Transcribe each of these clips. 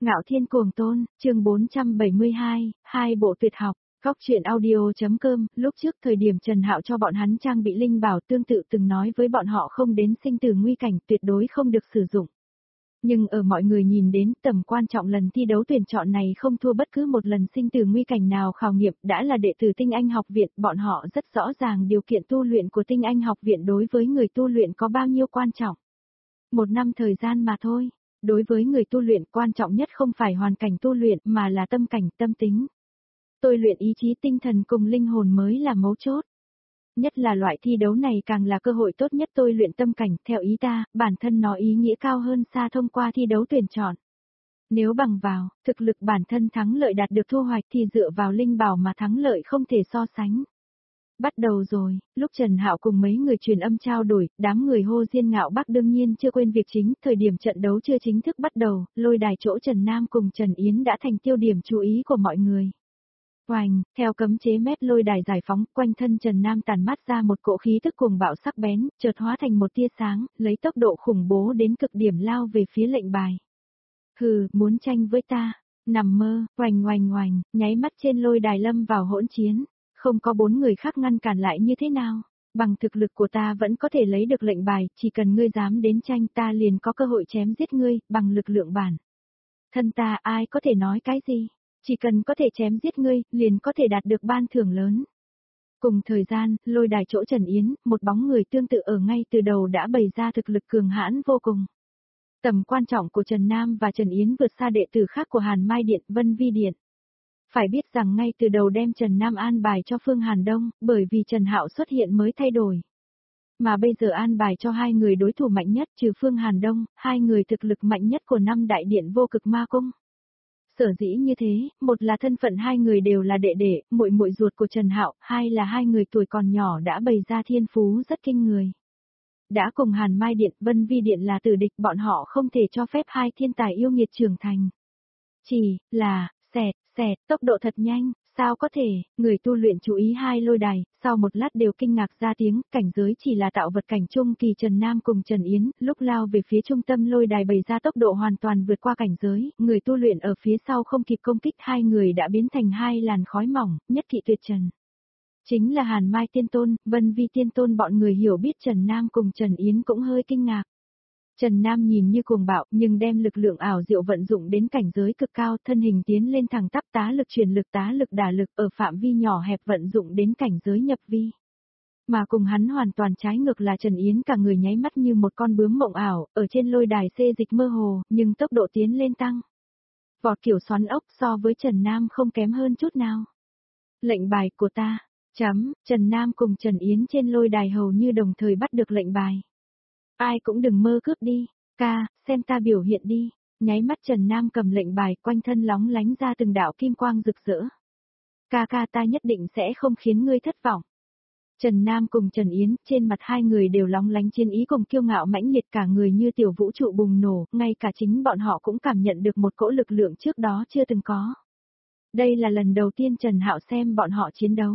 Ngạo Thiên Cuồng Tôn, chương 472, hai bộ tuyệt học. Góc truyện audio.com, lúc trước thời điểm Trần Hạo cho bọn hắn trang bị linh bảo tương tự từng nói với bọn họ không đến sinh tử nguy cảnh tuyệt đối không được sử dụng. Nhưng ở mọi người nhìn đến tầm quan trọng lần thi đấu tuyển chọn này không thua bất cứ một lần sinh tử nguy cảnh nào khảo nghiệm đã là đệ tử Tinh Anh học viện, bọn họ rất rõ ràng điều kiện tu luyện của Tinh Anh học viện đối với người tu luyện có bao nhiêu quan trọng. Một năm thời gian mà thôi. Đối với người tu luyện quan trọng nhất không phải hoàn cảnh tu luyện mà là tâm cảnh, tâm tính. Tôi luyện ý chí tinh thần cùng linh hồn mới là mấu chốt. Nhất là loại thi đấu này càng là cơ hội tốt nhất tôi luyện tâm cảnh, theo ý ta, bản thân nó ý nghĩa cao hơn xa thông qua thi đấu tuyển chọn. Nếu bằng vào, thực lực bản thân thắng lợi đạt được thu hoạch thì dựa vào linh bảo mà thắng lợi không thể so sánh. Bắt đầu rồi, lúc Trần Hạo cùng mấy người truyền âm trao đổi, đám người hô Diên Ngạo Bắc đương nhiên chưa quên việc chính, thời điểm trận đấu chưa chính thức bắt đầu, lôi đài chỗ Trần Nam cùng Trần Yến đã thành tiêu điểm chú ý của mọi người. Oành, theo cấm chế mét lôi đài giải phóng, quanh thân Trần Nam tàn mát ra một cỗ khí tức cuồng bạo sắc bén, chợt hóa thành một tia sáng, lấy tốc độ khủng bố đến cực điểm lao về phía lệnh bài. Hừ, muốn tranh với ta, nằm mơ, oành oành oành, nháy mắt trên lôi đài lâm vào hỗn chiến. Không có bốn người khác ngăn cản lại như thế nào, bằng thực lực của ta vẫn có thể lấy được lệnh bài, chỉ cần ngươi dám đến tranh ta liền có cơ hội chém giết ngươi, bằng lực lượng bản. Thân ta ai có thể nói cái gì, chỉ cần có thể chém giết ngươi, liền có thể đạt được ban thưởng lớn. Cùng thời gian, lôi đài chỗ Trần Yến, một bóng người tương tự ở ngay từ đầu đã bày ra thực lực cường hãn vô cùng. Tầm quan trọng của Trần Nam và Trần Yến vượt xa đệ tử khác của Hàn Mai Điện, Vân Vi Điện. Phải biết rằng ngay từ đầu đem Trần Nam an bài cho Phương Hàn Đông, bởi vì Trần Hạo xuất hiện mới thay đổi. Mà bây giờ an bài cho hai người đối thủ mạnh nhất trừ Phương Hàn Đông, hai người thực lực mạnh nhất của năm đại điện vô cực ma cung. Sở dĩ như thế, một là thân phận hai người đều là đệ đệ, muội muội ruột của Trần Hạo, hai là hai người tuổi còn nhỏ đã bày ra thiên phú rất kinh người. Đã cùng Hàn Mai Điện, Vân Vi Điện là tử địch, bọn họ không thể cho phép hai thiên tài yêu nghiệt trưởng thành. Chỉ là, xẹt, tốc độ thật nhanh, sao có thể, người tu luyện chú ý hai lôi đài, sau một lát đều kinh ngạc ra tiếng, cảnh giới chỉ là tạo vật cảnh trung kỳ Trần Nam cùng Trần Yến, lúc lao về phía trung tâm lôi đài bày ra tốc độ hoàn toàn vượt qua cảnh giới, người tu luyện ở phía sau không kịp công kích hai người đã biến thành hai làn khói mỏng, nhất kỵ tuyệt trần. Chính là Hàn Mai Tiên Tôn, Vân Vi Tiên Tôn bọn người hiểu biết Trần Nam cùng Trần Yến cũng hơi kinh ngạc. Trần Nam nhìn như cuồng bạo nhưng đem lực lượng ảo diệu vận dụng đến cảnh giới cực cao, thân hình tiến lên thẳng tắp tá lực truyền lực tá lực đả lực ở phạm vi nhỏ hẹp vận dụng đến cảnh giới nhập vi. Mà cùng hắn hoàn toàn trái ngược là Trần Yến cả người nháy mắt như một con bướm mộng ảo, ở trên lôi đài xê dịch mơ hồ, nhưng tốc độ tiến lên tăng. Vọt kiểu xoắn ốc so với Trần Nam không kém hơn chút nào. Lệnh bài của ta, Trần Nam cùng Trần Yến trên lôi đài hầu như đồng thời bắt được lệnh bài. Ai cũng đừng mơ cướp đi, ca, xem ta biểu hiện đi, nháy mắt Trần Nam cầm lệnh bài quanh thân lóng lánh ra từng đạo kim quang rực rỡ. Ca ta nhất định sẽ không khiến ngươi thất vọng. Trần Nam cùng Trần Yến, trên mặt hai người đều lóng lánh chiến ý cùng kiêu ngạo mãnh liệt cả người như tiểu vũ trụ bùng nổ, ngay cả chính bọn họ cũng cảm nhận được một cỗ lực lượng trước đó chưa từng có. Đây là lần đầu tiên Trần Hạo xem bọn họ chiến đấu.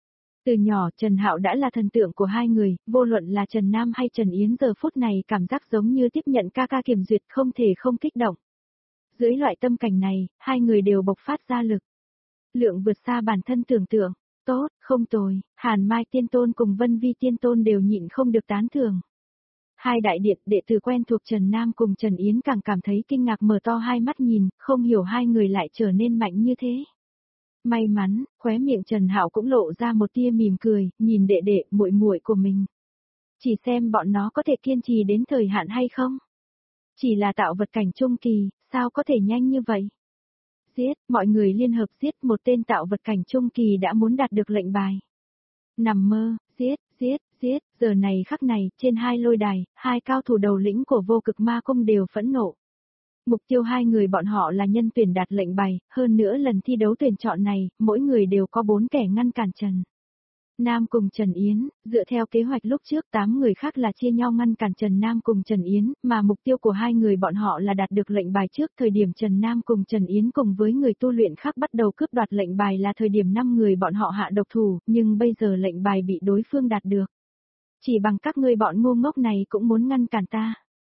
Từ nhỏ Trần Hạo đã là thần tượng của hai người, vô luận là Trần Nam hay Trần Yến giờ phút này cảm giác giống như tiếp nhận ca kiểm duyệt không thể không kích động. Dưới loại tâm cảnh này, hai người đều bộc phát ra lực. Lượng vượt xa bản thân tưởng tượng, tốt, không tồi, Hàn Mai Tiên Tôn cùng Vân Vi Tiên Tôn đều nhịn không được tán thưởng. Hai đại điện đệ tử quen thuộc Trần Nam cùng Trần Yến càng cảm thấy kinh ngạc mở to hai mắt nhìn, không hiểu hai người lại trở nên mạnh như thế. May mắn, khóe miệng Trần Hạo cũng lộ ra một tia mỉm cười, nhìn đệ đệ muội muội của mình. Chỉ xem bọn nó có thể kiên trì đến thời hạn hay không. Chỉ là tạo vật cảnh trung kỳ, sao có thể nhanh như vậy? Giết, mọi người liên hợp giết một tên tạo vật cảnh trung kỳ đã muốn đạt được lệnh bài. Nằm mơ, giết, giờ này khắc này, trên hai lôi đài, hai cao thủ đầu lĩnh của vô cực ma cung đều phẫn nộ. Mục tiêu hai người bọn họ là nhân tuyển đạt lệnh bài, hơn nữa lần thi đấu tuyển chọn này, mỗi người đều có 4 kẻ ngăn cản Trần Nam cùng Trần Yến, dựa theo kế hoạch lúc trước 8 người khác là chia nhau ngăn cản Trần Nam cùng Trần Yến, mà mục tiêu của hai người bọn họ là đạt được lệnh bài trước thời điểm Trần Nam cùng Trần Yến cùng với người tu luyện khác bắt đầu cướp đoạt lệnh bài là thời điểm 5 người bọn họ hạ độc thủ, nhưng bây giờ lệnh bài bị đối phương đạt được. Chỉ bằng các ngươi bọn ngu ngốc này cũng muốn ngăn cản ta.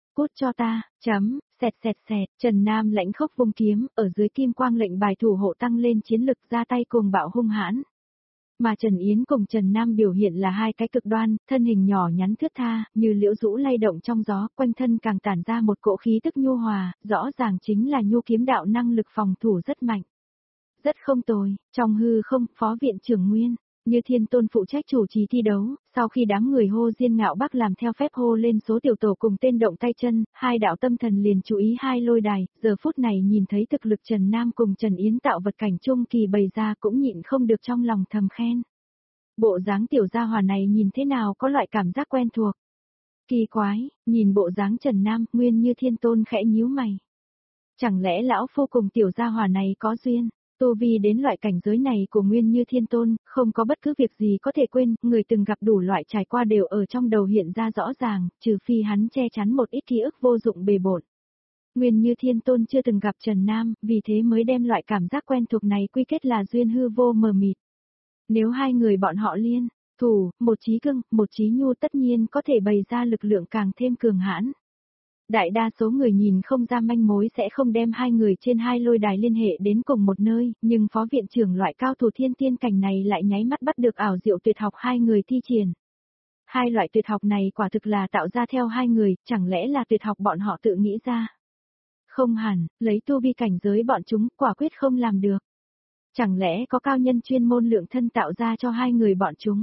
cút cho ta, xẹt xẹt xẹt, Trần Nam lãnh khốc vung kiếm, ở dưới kim quang lệnh bài thủ hộ tăng lên chiến lực ra tay cùng bạo hung hãn. Mà Trần Yến cùng Trần Nam biểu hiện là hai cái cực đoan, thân hình nhỏ nhắn thướt tha, như liễu rũ lay động trong gió, quanh thân càng tản ra một cỗ khí tức nhu hòa, rõ ràng chính là nhu kiếm đạo năng lực phòng thủ rất mạnh. Rất không tồi, trong hư không, Phó Viện trưởng Nguyên, Như Thiên Tôn phụ trách chủ trì thi đấu, sau khi đám người hô Diên Ngạo Bắc làm theo phép hô lên số tiểu tổ cùng tên động tay chân, hai đạo tâm thần liền chú ý hai lôi đài, giờ phút này nhìn thấy thực lực Trần Nam cùng Trần Yến tạo vật cảnh trung kỳ bày ra cũng nhịn không được trong lòng thầm khen. Bộ dáng tiểu gia hỏa này nhìn thế nào có loại cảm giác quen thuộc. Kỳ quái, nhìn bộ dáng Trần Nam, Nguyên Như Thiên Tôn khẽ nhíu mày. Chẳng lẽ lão phu cùng tiểu gia hỏa này có duyên? Tu vi đến loại cảnh giới này của Nguyên Như Thiên Tôn, không có bất cứ việc gì có thể quên, người từng gặp đủ loại trải qua đều ở trong đầu hiện ra rõ ràng, trừ phi hắn che chắn một ít ký ức vô dụng bề bộn. Nguyên Như Thiên Tôn chưa từng gặp Trần Nam, vì thế mới đem loại cảm giác quen thuộc này quy kết là duyên hư vô mờ mịt. Nếu hai người bọn họ liên thủ, một trí cưng, một trí nhu tất nhiên có thể bày ra lực lượng càng thêm cường hãn. Đại đa số người nhìn không ra manh mối sẽ không đem hai người trên hai lôi đài liên hệ đến cùng một nơi, nhưng phó viện trưởng loại cao thủ thiên tiên cảnh này lại nháy mắt bắt được ảo diệu tuyệt học hai người thi triển. Hai loại tuyệt học này quả thực là tạo ra theo hai người, chẳng lẽ là tuyệt học bọn họ tự nghĩ ra? Không hẳn, lấy tu vi cảnh giới bọn chúng quả quyết không làm được. Chẳng lẽ có cao nhân chuyên môn lượng thân tạo ra cho hai người bọn chúng?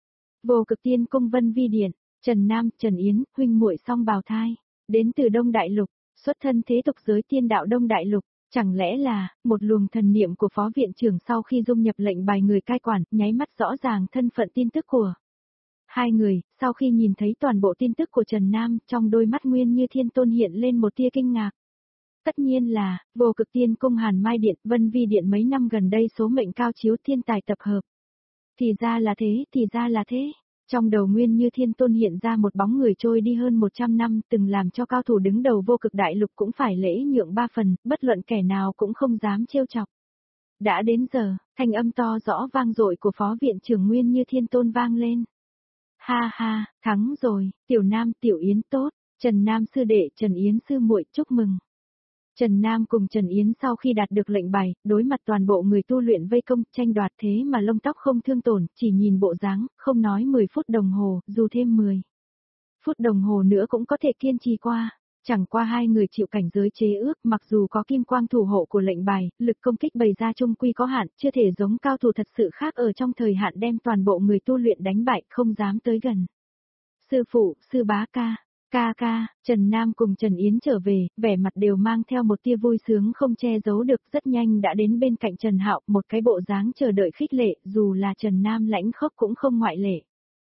Vô Cực Tiên Cung Vân Vi Điện, Trần Nam, Trần Yến, huynh muội song bào thai. Đến từ Đông Đại Lục, xuất thân thế tục giới tiên đạo Đông Đại Lục, chẳng lẽ là, một luồng thần niệm của phó viện trưởng sau khi dung nhập lệnh bài người cai quản, nháy mắt rõ ràng thân phận tin tức của hai người, sau khi nhìn thấy toàn bộ tin tức của Trần Nam, trong đôi mắt Nguyên Như Thiên Tôn hiện lên một tia kinh ngạc. Tất nhiên là, Vô Cực Tiên Cung Hàn Mai Điện, Vân Vi Điện mấy năm gần đây số mệnh cao chiếu thiên tài tập hợp. Thì ra là thế, thì ra là thế. Trong đầu Nguyên Như Thiên Tôn hiện ra một bóng người trôi đi hơn 100 năm, từng làm cho cao thủ đứng đầu Vô Cực Đại Lục cũng phải lễ nhượng 3 phần, bất luận kẻ nào cũng không dám trêu chọc. Đã đến giờ, thanh âm to rõ vang dội của phó viện trưởng Nguyên Như Thiên Tôn vang lên. Ha ha, thắng rồi, Tiểu Nam Tiểu Yến tốt, Trần Nam sư đệ Trần Yến sư muội chúc mừng. Trần Nam cùng Trần Yến sau khi đạt được lệnh bài, đối mặt toàn bộ người tu luyện vây công, tranh đoạt thế mà lông tóc không thương tổn, chỉ nhìn bộ dáng, không nói 10 phút đồng hồ, dù thêm 10 phút đồng hồ nữa cũng có thể kiên trì qua. Chẳng qua hai người chịu cảnh giới chế ước, mặc dù có kim quang thủ hộ của lệnh bài, lực công kích bày ra trung quy có hạn, chưa thể giống cao thủ thật sự khác ở trong thời hạn đem toàn bộ người tu luyện đánh bại, không dám tới gần. Sư phụ, sư bá ca. Ca ca, Trần Nam cùng Trần Yến trở về, vẻ mặt đều mang theo một tia vui sướng không che giấu được, rất nhanh đã đến bên cạnh Trần Hạo, một cái bộ dáng chờ đợi khích lệ, dù là Trần Nam lãnh khốc cũng không ngoại lệ.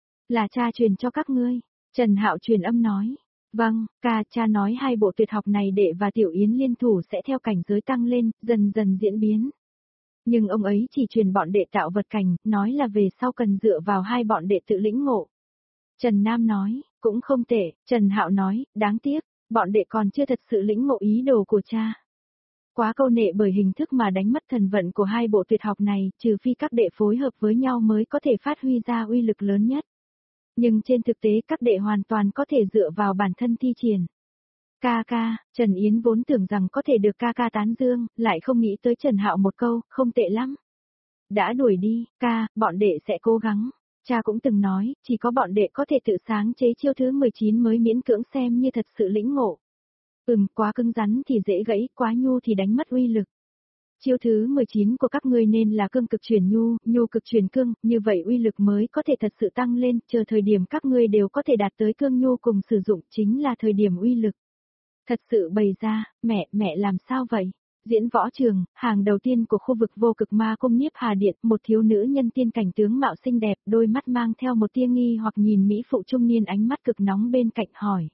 Là cha truyền cho các ngươi, Trần Hạo truyền âm nói. Vâng, ca, cha nói hai bộ tuyệt học này đệ và Tiểu Yến liên thủ sẽ theo cảnh giới tăng lên, dần dần diễn biến. Nhưng ông ấy chỉ truyền bọn đệ tạo vật cảnh, nói là về sau cần dựa vào hai bọn đệ tự lĩnh ngộ. Trần Nam nói, cũng không tệ, Trần Hạo nói, đáng tiếc, bọn đệ còn chưa thật sự lĩnh ngộ ý đồ của cha. Quá câu nệ bởi hình thức mà đánh mất thần vận của hai bộ tuyệt học này, trừ phi các đệ phối hợp với nhau mới có thể phát huy ra uy lực lớn nhất. Nhưng trên thực tế các đệ hoàn toàn có thể dựa vào bản thân thi triển. Ca ca, Trần Yến vốn tưởng rằng có thể được ca ca tán dương, lại không nghĩ tới Trần Hạo một câu, không tệ lắm. Đã đuổi đi, ca, bọn đệ sẽ cố gắng. Cha cũng từng nói, chỉ có bọn đệ có thể tự sáng chế chiêu thứ 19 mới miễn cưỡng xem như thật sự lĩnh ngộ. Quá cứng rắn thì dễ gãy, quá nhu thì đánh mất uy lực. Chiêu thứ 19 của các ngươi nên là cương cực chuyển nhu, nhu cực chuyển cương, như vậy uy lực mới có thể thật sự tăng lên, chờ thời điểm các ngươi đều có thể đạt tới cương nhu cùng sử dụng chính là thời điểm uy lực. Thật sự bày ra, mẹ làm sao vậy? Diễn võ trường, hàng đầu tiên của khu vực Vô Cực Ma Cung Niếp Hà Điện, một thiếu nữ nhân tiên cảnh tướng mạo xinh đẹp, đôi mắt mang theo một tia nghi hoặc nhìn mỹ phụ trung niên ánh mắt cực nóng bên cạnh hỏi.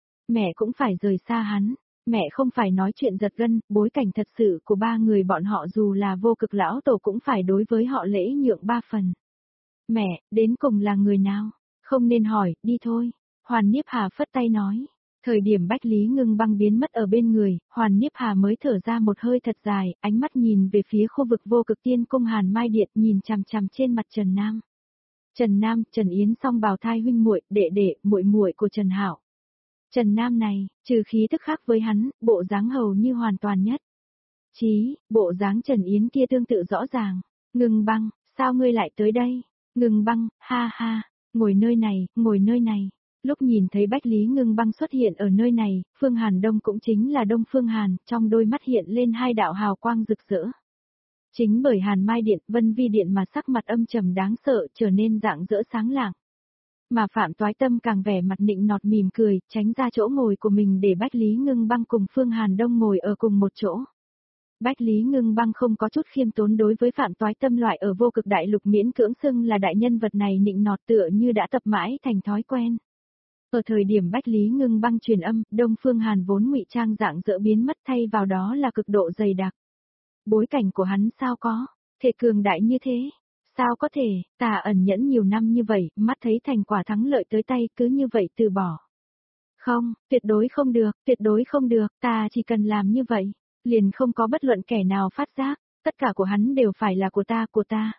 Mẹ cũng phải rời xa hắn, mẹ không phải nói chuyện giật gân, bối cảnh thật sự của ba người bọn họ dù là Vô Cực lão tổ cũng phải đối với họ lễ nhượng 3 phần. Mẹ, đến cùng là người nào? Không nên hỏi, đi thôi. Hoàn Niếp Hà phất tay nói. Thời điểm Bách Lý Ngưng Băng biến mất ở bên người, Hoàn Niếp Hà mới thở ra một hơi thật dài, ánh mắt nhìn về phía khu vực Vô Cực Tiên Cung Hàn Mai Điện, nhìn chằm chằm trên mặt Trần Nam. Trần Nam, Trần Yến song bào thai huynh muội, đệ đệ, muội muội của Trần Hạo. Trần Nam này, trừ khí tức khác với hắn, bộ dáng hầu như hoàn toàn nhất. Bộ dáng Trần Yến kia tương tự rõ ràng. Ngưng Băng, sao ngươi lại tới đây? Ngưng Băng, ha ha, ngồi nơi này, ngồi nơi này. Lúc nhìn thấy Bách Lý Ngưng Băng xuất hiện ở nơi này, Phương Hàn Đông cũng chính là Đông Phương Hàn, trong đôi mắt hiện lên hai đạo hào quang rực rỡ. Chính bởi Hàn Mai Điện, Vân Vi Điện mà sắc mặt âm trầm đáng sợ trở nên rạng rỡ sáng lạng. Mà Phạm Toái Tâm càng vẻ mặt nịnh nọt mỉm cười, tránh ra chỗ ngồi của mình để Bách Lý Ngưng Băng cùng Phương Hàn Đông ngồi ở cùng một chỗ. Bách Lý Ngưng Băng không có chút khiêm tốn đối với Phạm Toái Tâm loại ở vô cực đại lục miễn cưỡng xưng là đại nhân vật này nịnh nọt tựa như đã tập mãi thành thói quen. Ở thời điểm Bách Lý Ngưng Băng truyền âm, Đông Phương Hàn vốn ngụy trang dạng dỡ biến mất thay vào đó là cực độ dày đặc. Bối cảnh của hắn sao có thể cường đại như thế? Sao có thể, ta ẩn nhẫn nhiều năm như vậy, mắt thấy thành quả thắng lợi tới tay cứ như vậy từ bỏ. Không, tuyệt đối không được, ta chỉ cần làm như vậy, liền không có bất luận kẻ nào phát giác, tất cả của hắn đều phải là của ta.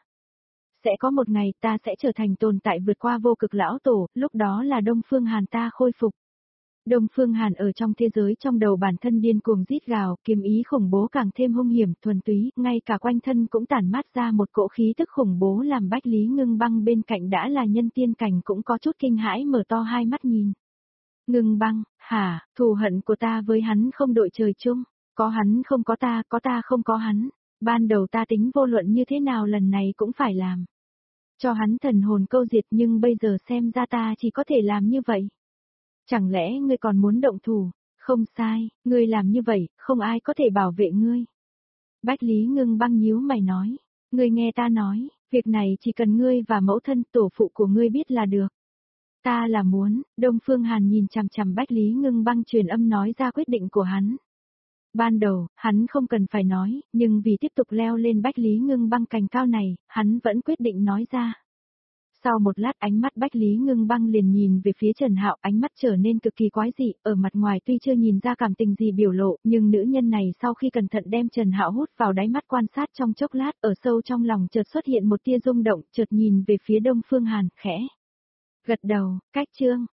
Sẽ có một ngày ta sẽ trở thành tồn tại vượt qua vô cực lão tổ, lúc đó là Đông Phương Hàn ta khôi phục. Đông Phương Hàn ở trong thế giới trong đầu bản thân điên cuồng rít gào, kiếm ý khủng bố càng thêm hung hiểm, thuần túy, ngay cả quanh thân cũng tản mát ra một cỗ khí tức khủng bố làm Bách Lý Ngưng Băng bên cạnh đã là nhân tiên cảnh cũng có chút kinh hãi mở to hai mắt nhìn. Ngưng Băng, hả, thù hận của ta với hắn không đội trời chung, có hắn không có ta không có hắn, ban đầu ta tính vô luận như thế nào lần này cũng phải làm. Cho hắn thần hồn câu diệt nhưng bây giờ xem ra ta chỉ có thể làm như vậy. Chẳng lẽ ngươi còn muốn động thủ? Không sai, ngươi làm như vậy, không ai có thể bảo vệ ngươi. Bách Lý Ngưng Băng nhíu mày nói, ngươi nghe ta nói, việc này chỉ cần ngươi và mẫu thân tổ phụ của ngươi biết là được. Ta là muốn, Đông Phương Hàn nhìn chằm chằm Bách Lý Ngưng Băng truyền âm nói ra quyết định của hắn. Ban đầu, hắn không cần phải nói, nhưng vì tiếp tục leo lên Bách Lý Ngưng Băng cành cao này, hắn vẫn quyết định nói ra. Sau một lát ánh mắt Bách Lý Ngưng Băng liền nhìn về phía Trần Hạo, ánh mắt trở nên cực kỳ quái dị, ở mặt ngoài tuy chưa nhìn ra cảm tình gì biểu lộ, nhưng nữ nhân này sau khi cẩn thận đem Trần Hạo hút vào đáy mắt quan sát trong chốc lát, ở sâu trong lòng chợt xuất hiện một tia rung động, chợt nhìn về phía Đông Phương Hàn, khẽ gật đầu, cách chương,